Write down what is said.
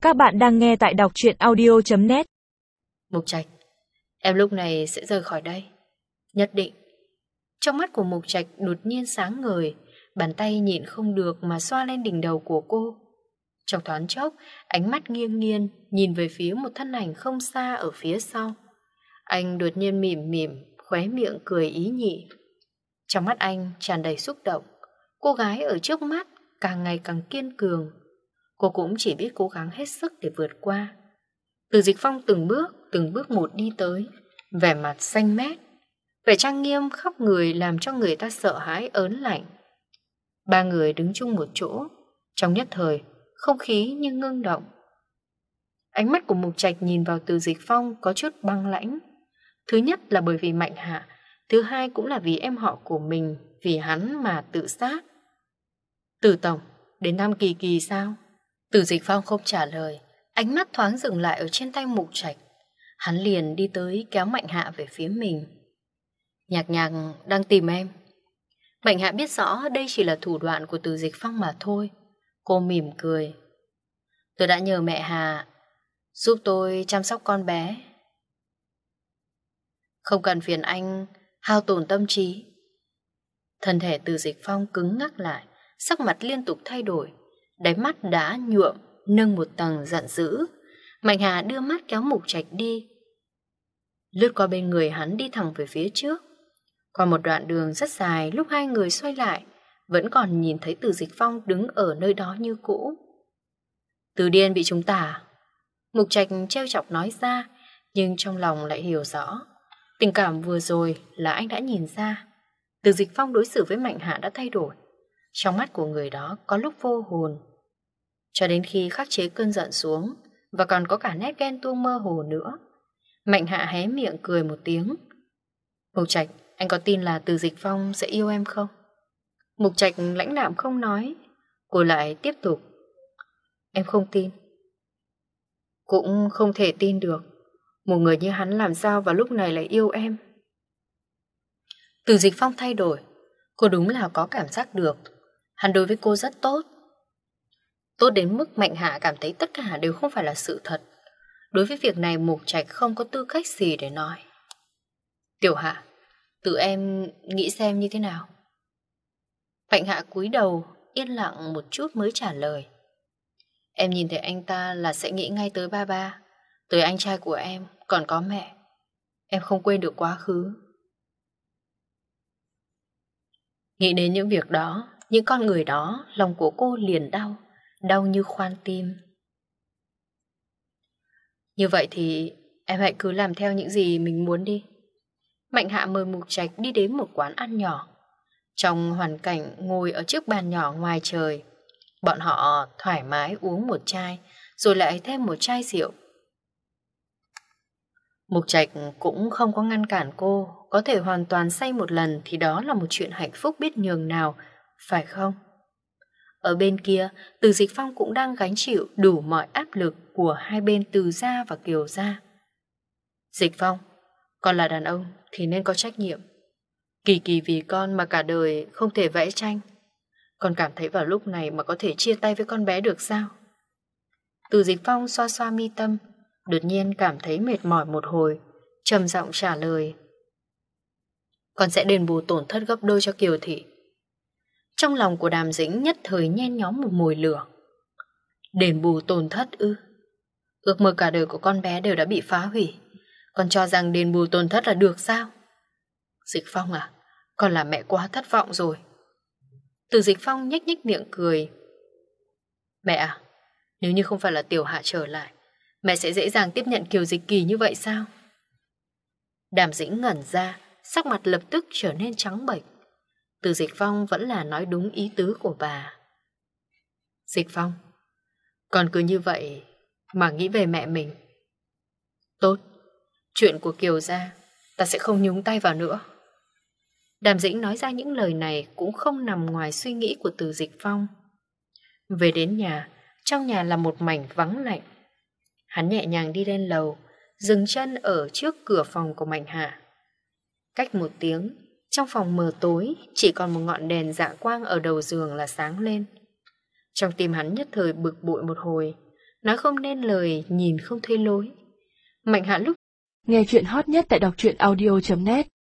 Các bạn đang nghe tại đọc truyện audio.net. Mục Trạch, em lúc này sẽ rời khỏi đây. Nhất định. Trong mắt của Mục Trạch đột nhiên sáng ngời, bàn tay nhịn không được mà xoa lên đỉnh đầu của cô. Trong thoáng chốc, ánh mắt nghiêng nghiêng nhìn về phía một thân ảnh không xa ở phía sau. Anh đột nhiên mỉm mỉm, khóe miệng cười ý nhị. Trong mắt anh tràn đầy xúc động. Cô gái ở trước mắt càng ngày càng kiên cường. Cô cũng chỉ biết cố gắng hết sức để vượt qua. Từ Dịch Phong từng bước một đi tới, vẻ mặt xanh mét, vẻ trang nghiêm khắp người làm cho người ta sợ hãi ớn lạnh. Ba người đứng chung một chỗ, trong nhất thời, không khí như ngưng động. Ánh mắt của Mục Trạch nhìn vào Từ Dịch Phong có chút băng lãnh. Thứ nhất là bởi vì Mạnh Hạ, thứ hai cũng là vì em họ của mình, vì hắn mà tự sát. Từ tổng, đến thăm Kỳ Kỳ sao? Từ Dịch Phong không trả lời, ánh mắt thoáng dừng lại ở trên tay Mục Trạch. Hắn liền đi tới kéo Mạnh Hạ về phía mình. Nhạc Nhạc đang tìm em. Mạnh Hạ biết rõ đây chỉ là thủ đoạn của Từ Dịch Phong mà thôi. Cô mỉm cười. Tôi đã nhờ mẹ Hà giúp tôi chăm sóc con bé. Không cần phiền anh hao tổn tâm trí. Thân thể Từ Dịch Phong cứng ngắc lại, sắc mặt liên tục thay đổi, đáy mắt đã nhuộm nâng một tầng giận dữ. Mạnh Hà đưa mắt kéo Mục Trạch đi, lướt qua bên người hắn đi thẳng về phía trước. Qua một đoạn đường rất dài, lúc hai người xoay lại vẫn còn nhìn thấy Từ Dịch Phong đứng ở nơi đó như cũ. Từ điên bị chúng ta. Mục Trạch trêu chọc nói ra, nhưng trong lòng lại hiểu rõ. Tình cảm vừa rồi là anh đã nhìn ra. Từ Dịch Phong đối xử với Mạnh Hạ đã thay đổi. Trong mắt của người đó có lúc vô hồn, cho đến khi khắc chế cơn giận xuống, và còn có cả nét ghen tuông mơ hồ nữa. Mạnh Hạ hé miệng cười một tiếng. Mục Trạch, anh có tin là Từ Dịch Phong sẽ yêu em không? Mục Trạch lãnh đạm không nói. Cô lại tiếp tục. Em không tin. Cũng không thể tin được. Một người như hắn làm sao vào lúc này lại yêu em? Từ Dịch Phong thay đổi. Cô đúng là có cảm giác được. Hắn đối với cô rất tốt. Tốt đến mức Mạnh Hạ cảm thấy tất cả đều không phải là sự thật. Đối với việc này Mục Trạch không có tư cách gì để nói. Tiểu Hạ, tự em nghĩ xem như thế nào? Mạnh Hạ cúi đầu, yên lặng một chút mới trả lời. Em nhìn thấy anh ta là sẽ nghĩ ngay tới ba, tới anh trai của em, còn có mẹ. Em không quên được quá khứ. Nghĩ đến những việc đó, những con người đó, lòng của cô liền đau, đau như khoan tim. Như vậy thì em hãy cứ làm theo những gì mình muốn đi. Mạnh Hạ mời Mục Trạch đi đến một quán ăn nhỏ. Trong hoàn cảnh ngồi ở chiếc bàn nhỏ ngoài trời, bọn họ thoải mái uống một chai, rồi lại thêm một chai rượu. Mục Trạch cũng không có ngăn cản cô, có thể hoàn toàn say một lần thì đó là một chuyện hạnh phúc biết nhường nào, phải không? Ở bên kia, Từ Dịch Phong cũng đang gánh chịu đủ mọi áp lực của hai bên Từ gia và Kiều gia. Dịch Phong, con là đàn ông thì nên có trách nhiệm. Kỳ Kỳ vì con mà cả đời không thể vẽ tranh. Con cảm thấy vào lúc này mà có thể chia tay với con bé được sao? Từ Dịch Phong xoa xoa mi tâm, đột nhiên cảm thấy mệt mỏi một hồi, trầm giọng trả lời. Con sẽ đền bù tổn thất gấp đôi cho Kiều thị. Trong lòng của Đàm Dĩnh nhất thời nhen nhóm một mồi lửa. Đền bù tổn thất ư? Ước mơ cả đời của con bé đều đã bị phá hủy. Con cho rằng đền bù tổn thất là được sao? Dịch Phong à, con làm mẹ quá thất vọng rồi. Từ Dịch Phong nhếch nhếch miệng cười. Mẹ à, nếu như không phải là Tiểu Hạ trở lại, mẹ sẽ dễ dàng tiếp nhận Kiều Dịch Kỳ như vậy sao? Đàm Dĩnh ngẩn ra, sắc mặt lập tức trở nên trắng bệch. Từ Dịch Phong vẫn là nói đúng ý tứ của bà. Dịch Phong, con cứ như vậy mà nghĩ về mẹ mình. Tốt, chuyện của Kiều gia ta sẽ không nhúng tay vào nữa. Đàm Dĩnh nói ra những lời này cũng không nằm ngoài suy nghĩ của Từ Dịch Phong. Về đến nhà, trong nhà là một mảnh vắng lạnh. Hắn nhẹ nhàng đi lên lầu, dừng chân ở trước cửa phòng của Mạnh Hạ. Cách một tiếng, trong phòng mờ tối, chỉ còn một ngọn đèn dạ quang ở đầu giường là sáng lên. Trong tim hắn nhất thời bực bội một hồi, nói không nên lời, nhìn không thấy lối. Mạnh Hạ lúc nghe chuyện hot nhất tại đọc truyện audio.net